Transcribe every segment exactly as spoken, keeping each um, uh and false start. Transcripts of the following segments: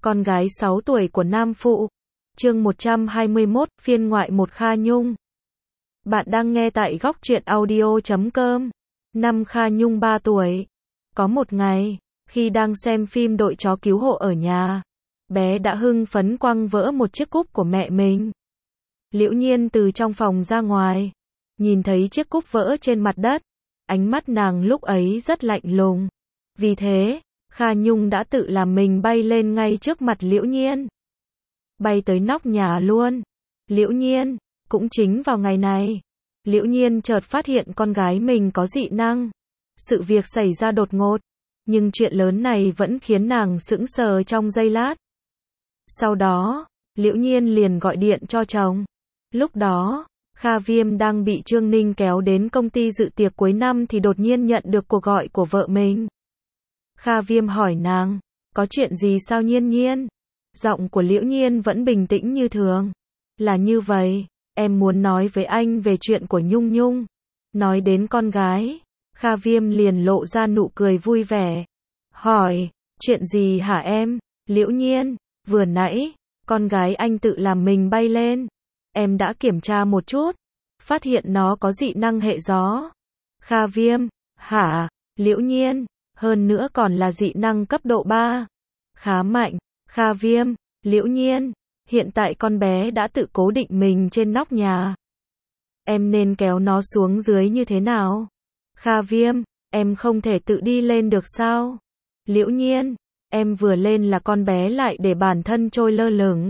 Con gái sáu tuổi của Nam Phụ. Chương một trăm hai mươi mốt, phiên ngoại một Kha Nhung. Bạn đang nghe tại góc truyện audio chấm com. Năm Kha Nhung ba tuổi. Có một ngày, khi đang xem phim đội chó cứu hộ ở nhà, bé đã hưng phấn quăng vỡ một chiếc cúp của mẹ mình. Liễu Nhiên từ trong phòng ra ngoài, nhìn thấy chiếc cúp vỡ trên mặt đất, ánh mắt nàng lúc ấy rất lạnh lùng. Vì thế, Kha Nhung đã tự làm mình bay lên ngay trước mặt Liễu Nhiên. Bay tới nóc nhà luôn. Liễu Nhiên, cũng chính vào ngày này, Liễu Nhiên chợt phát hiện con gái mình có dị năng. Sự việc xảy ra đột ngột, nhưng chuyện lớn này vẫn khiến nàng sững sờ trong giây lát. Sau đó, Liễu Nhiên liền gọi điện cho chồng. Lúc đó, Kha Viêm đang bị Trương Ninh kéo đến công ty dự tiệc cuối năm thì đột nhiên nhận được cuộc gọi của vợ mình. Kha Viêm hỏi nàng, có chuyện gì sao Nhiên Nhiên? Giọng của Liễu Nhiên vẫn bình tĩnh như thường. Là như vậy, em muốn nói với anh về chuyện của Nhung Nhung. Nói đến con gái, Kha Viêm liền lộ ra nụ cười vui vẻ. Hỏi, chuyện gì hả em? Liễu Nhiên, vừa nãy, con gái anh tự làm mình bay lên. Em đã kiểm tra một chút, phát hiện nó có dị năng hệ gió. Kha Viêm, hả? Liễu Nhiên, hơn nữa còn là dị năng cấp độ ba. Khá mạnh. Kha Viêm, Liễu Nhiên, hiện tại con bé đã tự cố định mình trên nóc nhà. Em nên kéo nó xuống dưới như thế nào? Kha Viêm, em không thể tự đi lên được sao? Liễu Nhiên, em vừa lên là con bé lại để bản thân trôi lơ lửng.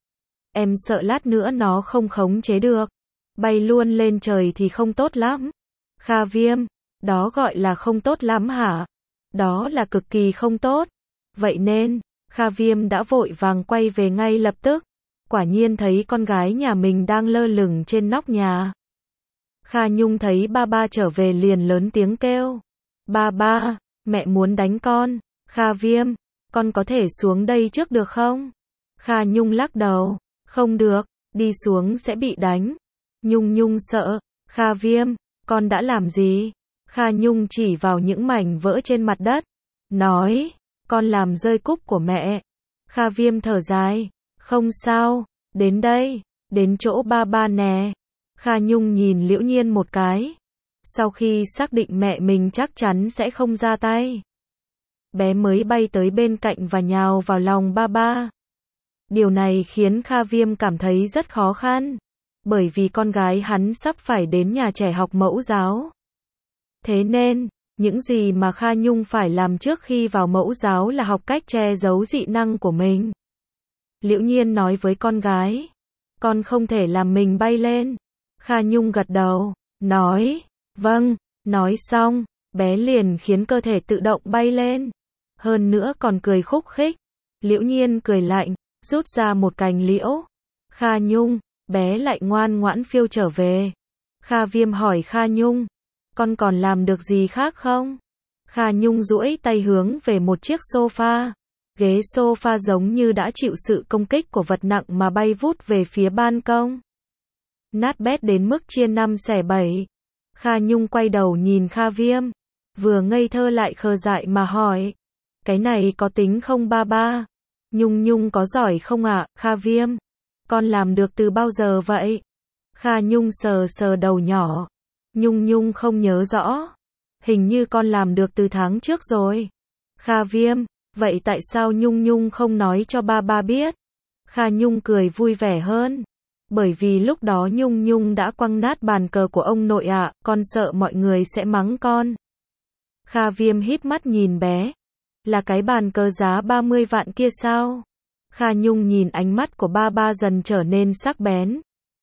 Em sợ lát nữa nó không khống chế được. Bay luôn lên trời thì không tốt lắm. Kha Viêm, đó gọi là không tốt lắm hả? Đó là cực kỳ không tốt. Vậy nên, Kha Viêm đã vội vàng quay về ngay lập tức. Quả nhiên thấy con gái nhà mình đang lơ lửng trên nóc nhà. Kha Nhung thấy ba ba trở về liền lớn tiếng kêu. Ba ba, mẹ muốn đánh con. Kha Viêm, con có thể xuống đây trước được không? Kha Nhung lắc đầu. Không được, đi xuống sẽ bị đánh. Nhung Nhung sợ. Kha Viêm, con đã làm gì? Kha Nhung chỉ vào những mảnh vỡ trên mặt đất. Nói, con làm rơi cúp của mẹ. Kha Viêm thở dài. Không sao, đến đây, đến chỗ ba ba nè. Kha Nhung nhìn Liễu Nhiên một cái. Sau khi xác định mẹ mình chắc chắn sẽ không ra tay, bé mới bay tới bên cạnh và nhào vào lòng ba ba. Điều này khiến Kha Viêm cảm thấy rất khó khăn, bởi vì con gái hắn sắp phải đến nhà trẻ học mẫu giáo. Thế nên, những gì mà Kha Nhung phải làm trước khi vào mẫu giáo là học cách che giấu dị năng của mình. Liễu Nhiên nói với con gái, con không thể làm mình bay lên. Kha Nhung gật đầu, nói, vâng, nói xong, bé liền khiến cơ thể tự động bay lên. Hơn nữa còn cười khúc khích. Liễu Nhiên cười lạnh, rút ra một cành liễu. Kha Nhung, bé lại ngoan ngoãn phiêu trở về. Kha Viêm hỏi Kha Nhung, con còn làm được gì khác không? Kha Nhung duỗi tay hướng về một chiếc sofa. Ghế sofa giống như đã chịu sự công kích của vật nặng mà bay vút về phía ban công. Nát bét đến mức chia năm xẻ bảy. Kha Nhung quay đầu nhìn Kha Viêm, vừa ngây thơ lại khờ dại mà hỏi, cái này có tính không ba ba? Nhung Nhung có giỏi không ạ? Kha Viêm, con làm được từ bao giờ vậy? Kha Nhung sờ sờ đầu nhỏ. Nhung Nhung không nhớ rõ. Hình như con làm được từ tháng trước rồi. Kha Viêm, vậy tại sao Nhung Nhung không nói cho ba ba biết? Kha Nhung cười vui vẻ hơn. Bởi vì lúc đó Nhung Nhung đã quăng nát bàn cờ của ông nội ạ, con sợ mọi người sẽ mắng con. Kha Viêm híp mắt nhìn bé. Là cái bàn cờ giá ba mươi vạn kia sao? Kha Nhung nhìn ánh mắt của ba ba dần trở nên sắc bén.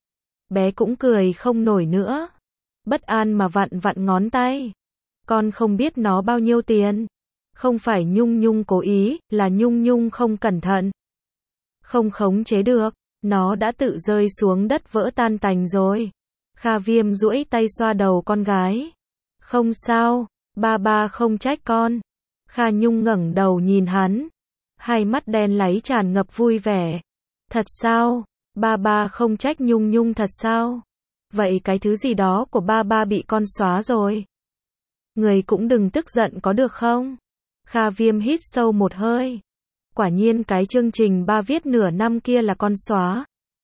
Bé cũng cười không nổi nữa. Bất an mà vặn vặn ngón tay. Con không biết nó bao nhiêu tiền. Không phải Nhung Nhung cố ý, là Nhung Nhung không cẩn thận. Không khống chế được, nó đã tự rơi xuống đất vỡ tan tành rồi. Kha Viêm duỗi tay xoa đầu con gái. Không sao, ba ba không trách con. Kha Nhung ngẩng đầu nhìn hắn. Hai mắt đen láy tràn ngập vui vẻ. Thật sao? Ba ba không trách Nhung Nhung thật sao? Vậy cái thứ gì đó của ba ba bị con xóa rồi. Người cũng đừng tức giận có được không? Kha Viêm hít sâu một hơi. Quả nhiên cái chương trình ba viết nửa năm kia là con xóa.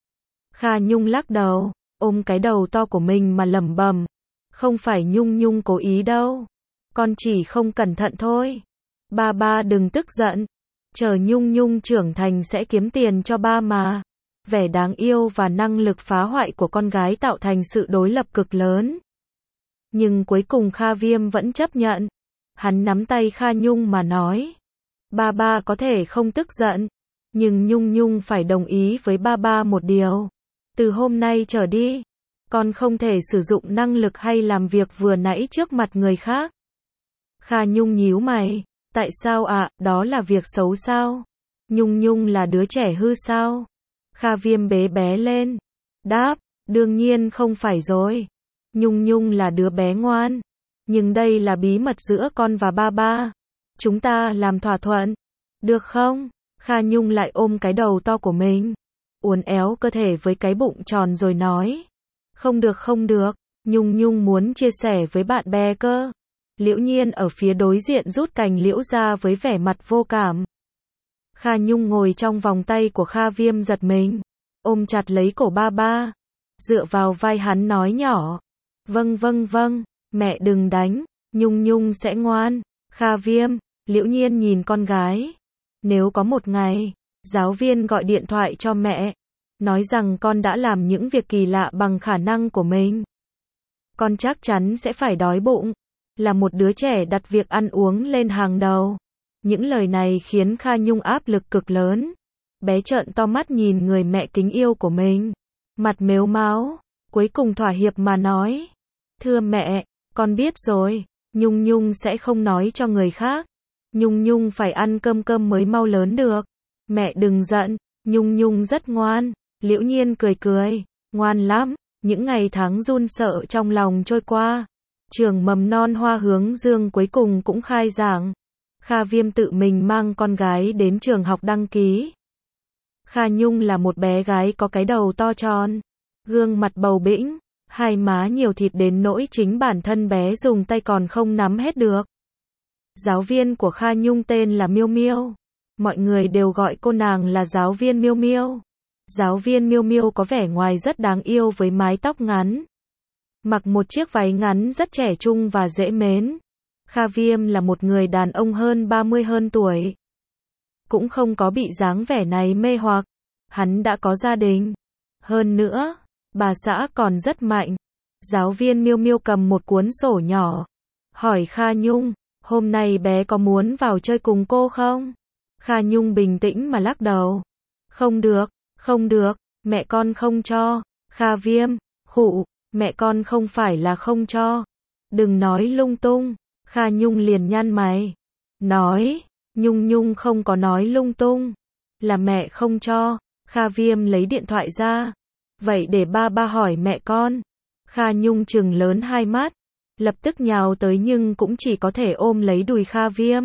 Kha Nhung lắc đầu, ôm cái đầu to của mình mà lẩm bẩm, không phải Nhung Nhung cố ý đâu, con chỉ không cẩn thận thôi. Ba ba đừng tức giận, chờ Nhung Nhung trưởng thành sẽ kiếm tiền cho ba mà. Vẻ đáng yêu và năng lực phá hoại của con gái tạo thành sự đối lập cực lớn. Nhưng cuối cùng Kha Viêm vẫn chấp nhận. Hắn nắm tay Kha Nhung mà nói, ba ba có thể không tức giận, nhưng Nhung Nhung phải đồng ý với ba ba một điều. Từ hôm nay trở đi, con không thể sử dụng năng lực hay làm việc vừa nãy trước mặt người khác. Kha Nhung nhíu mày, tại sao ạ, à, đó là việc xấu sao? Nhung Nhung là đứa trẻ hư sao? Kha Viêm bế bé lên, đáp, đương nhiên không phải rồi. Nhung Nhung là đứa bé ngoan, nhưng đây là bí mật giữa con và ba ba. Chúng ta làm thỏa thuận, được không? Kha Nhung lại ôm cái đầu to của mình, uốn éo cơ thể với cái bụng tròn rồi nói, không được không được, Nhung Nhung muốn chia sẻ với bạn bè cơ. Liễu Nhiên ở phía đối diện rút cành liễu ra với vẻ mặt vô cảm. Kha Nhung ngồi trong vòng tay của Kha Viêm giật mình, ôm chặt lấy cổ ba ba, dựa vào vai hắn nói nhỏ, vâng vâng vâng, mẹ đừng đánh, Nhung Nhung sẽ ngoan. Kha Viêm, Liễu Nhiên nhìn con gái, nếu có một ngày, giáo viên gọi điện thoại cho mẹ, nói rằng con đã làm những việc kỳ lạ bằng khả năng của mình, con chắc chắn sẽ phải đói bụng, là một đứa trẻ đặt việc ăn uống lên hàng đầu. Những lời này khiến Kha Nhung áp lực cực lớn. Bé trợn to mắt nhìn người mẹ kính yêu của mình, mặt mếu máo, cuối cùng thỏa hiệp mà nói, thưa mẹ, con biết rồi, Nhung Nhung sẽ không nói cho người khác. Nhung Nhung phải ăn cơm cơm mới mau lớn được. Mẹ đừng giận, Nhung Nhung rất ngoan. Liễu Nhiên cười cười, ngoan lắm. Những ngày tháng run sợ trong lòng trôi qua, trường mầm non Hoa Hướng Dương cuối cùng cũng khai giảng. Kha Viêm tự mình mang con gái đến trường học đăng ký. Kha Nhung là một bé gái có cái đầu to tròn, gương mặt bầu bĩnh, hai má nhiều thịt đến nỗi chính bản thân bé dùng tay còn không nắm hết được. Giáo viên của Kha Nhung tên là Miêu Miêu. Mọi người đều gọi cô nàng là giáo viên Miêu Miêu. Giáo viên Miêu Miêu có vẻ ngoài rất đáng yêu với mái tóc ngắn, mặc một chiếc váy ngắn rất trẻ trung và dễ mến. Kha Viêm là một người đàn ông hơn ba mươi hơn tuổi, cũng không có bị dáng vẻ này mê hoặc. Hắn đã có gia đình, hơn nữa, bà xã còn rất mạnh. Giáo viên Miêu Miêu cầm một cuốn sổ nhỏ, hỏi Kha Nhung, hôm nay bé có muốn vào chơi cùng cô không? Kha Nhung bình tĩnh mà lắc đầu, không được, không được, mẹ con không cho. Kha Viêm, khụ, mẹ con không phải là không cho, đừng nói lung tung. Kha Nhung liền nhăn mày, nói, Nhung Nhung không có nói lung tung, là mẹ không cho. Kha Viêm lấy điện thoại ra, vậy để ba ba hỏi mẹ con. Kha Nhung trừng lớn hai mắt, lập tức nhào tới nhưng cũng chỉ có thể ôm lấy đùi Kha Viêm.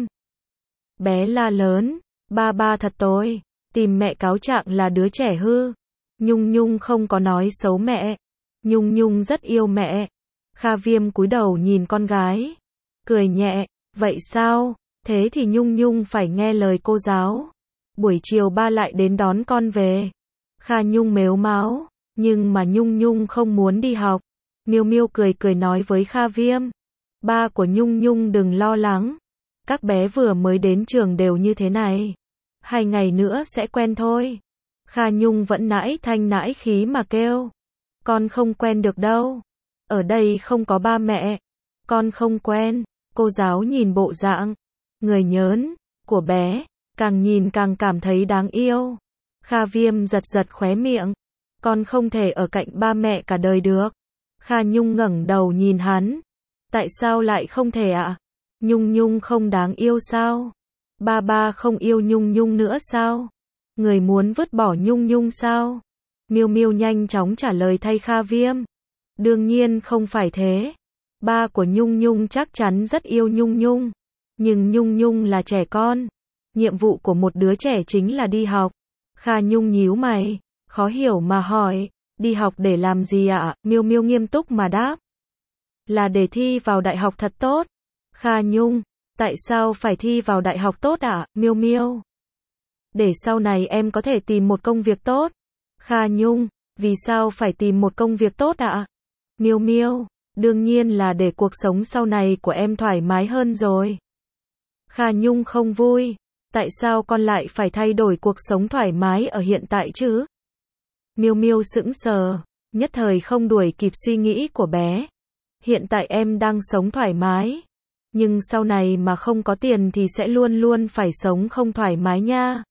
Bé la lớn, ba ba thật tồi, tìm mẹ cáo trạng là đứa trẻ hư. Nhung Nhung không có nói xấu mẹ, Nhung Nhung rất yêu mẹ. Kha Viêm cúi đầu nhìn con gái, cười nhẹ, vậy sao, thế thì Nhung Nhung phải nghe lời cô giáo. Buổi chiều ba lại đến đón con về. Kha Nhung mếu máo, nhưng mà Nhung Nhung không muốn đi học. Miêu Miêu cười cười nói với Kha Viêm, ba của Nhung Nhung đừng lo lắng, các bé vừa mới đến trường đều như thế này, hai ngày nữa sẽ quen thôi. Kha Nhung vẫn nãi thanh nãi khí mà kêu, con không quen được đâu, ở đây không có ba mẹ, con không quen. Cô giáo nhìn bộ dạng người nhớn của bé, càng nhìn càng cảm thấy đáng yêu. Kha Viêm giật giật khóe miệng, con không thể ở cạnh ba mẹ cả đời được. Kha Nhung ngẩng đầu nhìn hắn, tại sao lại không thể ạ? À? Nhung Nhung không đáng yêu sao? Ba ba không yêu Nhung Nhung nữa sao? Người muốn vứt bỏ Nhung Nhung sao? Miêu Miêu nhanh chóng trả lời thay Kha Viêm, đương nhiên không phải thế. Ba của Nhung Nhung chắc chắn rất yêu Nhung Nhung, nhưng Nhung Nhung là trẻ con, nhiệm vụ của một đứa trẻ chính là đi học. Kha Nhung nhíu mày, khó hiểu mà hỏi, đi học để làm gì ạ? À? Miêu Miêu nghiêm túc mà đáp, là để thi vào đại học thật tốt. Kha Nhung, tại sao phải thi vào đại học tốt ạ? À? Miêu Miêu để sau này em có thể tìm một công việc tốt. Kha Nhung, vì sao phải tìm một công việc tốt ạ? Miêu Miêu, đương nhiên là để cuộc sống sau này của em thoải mái hơn rồi. Kha Nhung không vui, tại sao con lại phải thay đổi cuộc sống thoải mái ở hiện tại chứ? Miêu Miêu sững sờ, nhất thời không đuổi kịp suy nghĩ của bé. Hiện tại em đang sống thoải mái, nhưng sau này mà không có tiền thì sẽ luôn luôn phải sống không thoải mái nha.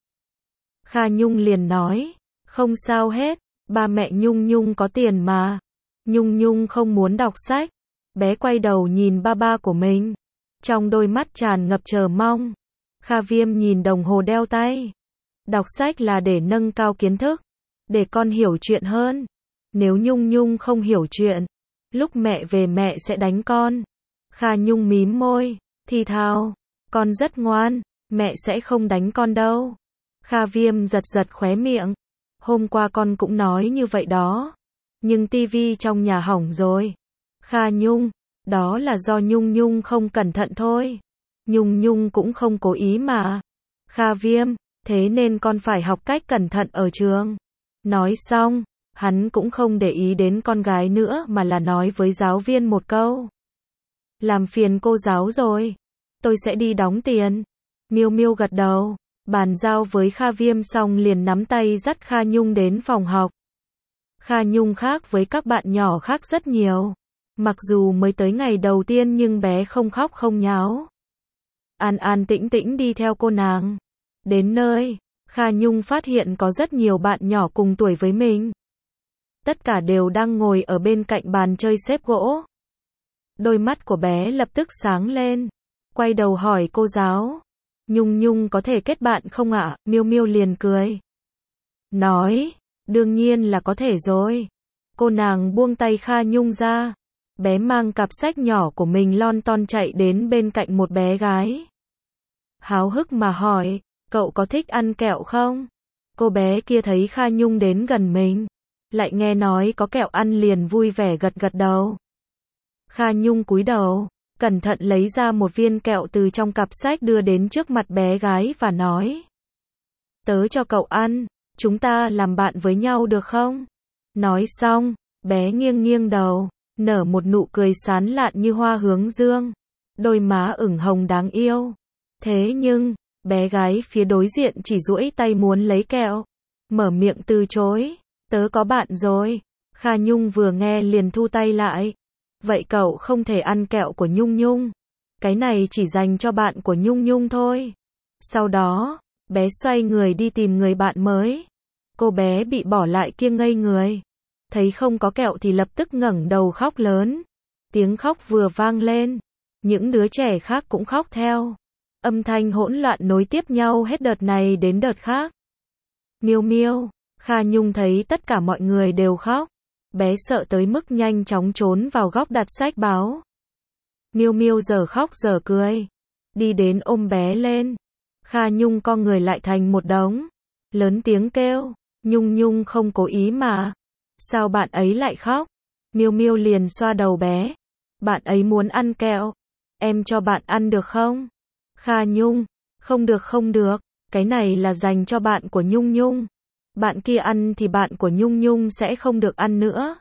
Kha Nhung liền nói, không sao hết, ba mẹ Nhung Nhung có tiền mà. Nhung Nhung không muốn đọc sách. Bé quay đầu nhìn ba ba của mình, trong đôi mắt tràn ngập chờ mong. Kha Viêm nhìn đồng hồ đeo tay. Đọc sách là để nâng cao kiến thức, để con hiểu chuyện hơn. Nếu Nhung Nhung không hiểu chuyện, lúc mẹ về mẹ sẽ đánh con. Kha Nhung mím môi, thì thào, con rất ngoan, mẹ sẽ không đánh con đâu. Kha Viêm giật giật khóe miệng, hôm qua con cũng nói như vậy đó, nhưng tivi trong nhà hỏng rồi. Kha Nhung, đó là do Nhung Nhung không cẩn thận thôi. Nhung Nhung cũng không cố ý mà. Kha Viêm, thế nên con phải học cách cẩn thận ở trường. Nói xong, hắn cũng không để ý đến con gái nữa mà là nói với giáo viên một câu. Làm phiền cô giáo rồi, tôi sẽ đi đóng tiền. Miêu Miêu gật đầu, bàn giao với Kha Viêm xong liền nắm tay dắt Kha Nhung đến phòng học. Kha Nhung khác với các bạn nhỏ khác rất nhiều. Mặc dù mới tới ngày đầu tiên nhưng bé không khóc không nháo. An an tĩnh tĩnh đi theo cô nàng. Đến nơi, Kha Nhung phát hiện có rất nhiều bạn nhỏ cùng tuổi với mình. Tất cả đều đang ngồi ở bên cạnh bàn chơi xếp gỗ. Đôi mắt của bé lập tức sáng lên, quay đầu hỏi cô giáo, Nhung Nhung có thể kết bạn không ạ? Miêu Miêu liền cười, nói, đương nhiên là có thể rồi. Cô nàng buông tay Kha Nhung ra, bé mang cặp sách nhỏ của mình lon ton chạy đến bên cạnh một bé gái. Háo hức mà hỏi, cậu có thích ăn kẹo không? Cô bé kia thấy Kha Nhung đến gần mình, lại nghe nói có kẹo ăn liền vui vẻ gật gật đầu. Kha Nhung cúi đầu, cẩn thận lấy ra một viên kẹo từ trong cặp sách đưa đến trước mặt bé gái và nói, tớ cho cậu ăn, chúng ta làm bạn với nhau được không? Nói xong, bé nghiêng nghiêng đầu, nở một nụ cười sán lạn như hoa hướng dương, đôi má ửng hồng đáng yêu. Thế nhưng, bé gái phía đối diện chỉ duỗi tay muốn lấy kẹo, mở miệng từ chối, tớ có bạn rồi. Kha Nhung vừa nghe liền thu tay lại. Vậy cậu không thể ăn kẹo của Nhung Nhung. Cái này chỉ dành cho bạn của Nhung Nhung thôi. Sau đó, bé xoay người đi tìm người bạn mới. Cô bé bị bỏ lại kia ngây người. Thấy không có kẹo thì lập tức ngẩng đầu khóc lớn. Tiếng khóc vừa vang lên, những đứa trẻ khác cũng khóc theo. Âm thanh hỗn loạn nối tiếp nhau hết đợt này đến đợt khác. Miêu Miêu, Kha Nhung thấy tất cả mọi người đều khóc. Bé sợ tới mức nhanh chóng trốn vào góc đặt sách báo. Miêu Miêu giờ khóc giờ cười, đi đến ôm bé lên. Kha Nhung co người lại thành một đống, lớn tiếng kêu, Nhung Nhung không cố ý mà. Sao bạn ấy lại khóc? Miêu Miêu liền xoa đầu bé. Bạn ấy muốn ăn kẹo. Em cho bạn ăn được không? Kha Nhung, không được không được, cái này là dành cho bạn của Nhung Nhung. Bạn kia ăn thì bạn của Nhung Nhung sẽ không được ăn nữa.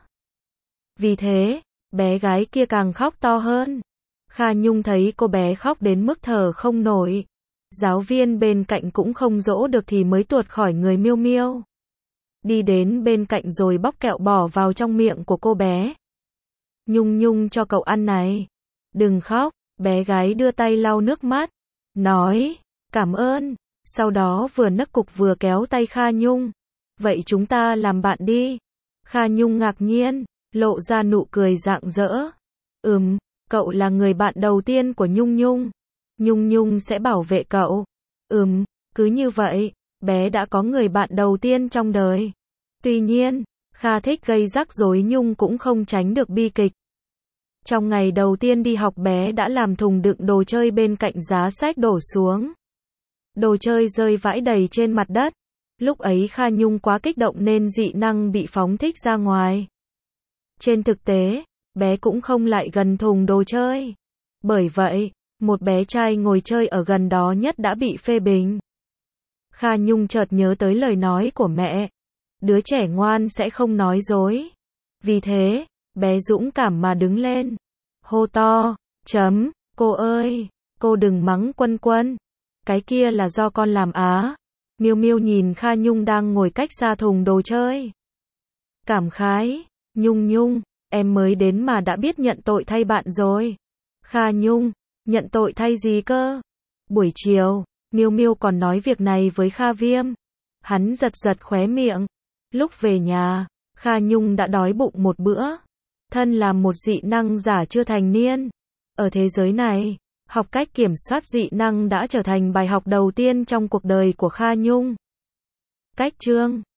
Vì thế, bé gái kia càng khóc to hơn. Kha Nhung thấy cô bé khóc đến mức thở không nổi. Giáo viên bên cạnh cũng không dỗ được thì mới tuột khỏi người Miêu Miêu. Đi đến bên cạnh rồi bóc kẹo bỏ vào trong miệng của cô bé. Nhung Nhung cho cậu ăn này. Đừng khóc, bé gái đưa tay lau nước mắt. Nói, cảm ơn. Sau đó vừa nấc cục vừa kéo tay Kha Nhung. Vậy chúng ta làm bạn đi. Kha Nhung ngạc nhiên, lộ ra nụ cười rạng rỡ. Ừm, cậu là người bạn đầu tiên của Nhung Nhung. Nhung Nhung sẽ bảo vệ cậu. Ừm, cứ như vậy, bé đã có người bạn đầu tiên trong đời. Tuy nhiên, Kha thích gây rắc rối Nhung cũng không tránh được bi kịch. Trong ngày đầu tiên đi học bé đã làm thùng đựng đồ chơi bên cạnh giá sách đổ xuống. Đồ chơi rơi vãi đầy trên mặt đất. Lúc ấy Kha Nhung quá kích động nên dị năng bị phóng thích ra ngoài. Trên thực tế, bé cũng không lại gần thùng đồ chơi. Bởi vậy, một bé trai ngồi chơi ở gần đó nhất đã bị phê bình. Kha Nhung chợt nhớ tới lời nói của mẹ. Đứa trẻ ngoan sẽ không nói dối. Vì thế, bé dũng cảm mà đứng lên. Hô to, chấm, cô ơi, cô đừng mắng Quân Quân. Cái kia là do con làm á. Miêu Miêu nhìn Kha Nhung đang ngồi cách xa thùng đồ chơi. Cảm khái, Nhung Nhung, em mới đến mà đã biết nhận tội thay bạn rồi. Kha Nhung, nhận tội thay gì cơ? Buổi chiều, Miêu Miêu còn nói việc này với Kha Viêm. Hắn giật giật khóe miệng. Lúc về nhà, Kha Nhung đã đói bụng một bữa. Thân là một dị năng giả chưa thành niên. Ở thế giới này, học cách kiểm soát dị năng đã trở thành bài học đầu tiên trong cuộc đời của Kha Nhung. Cách chương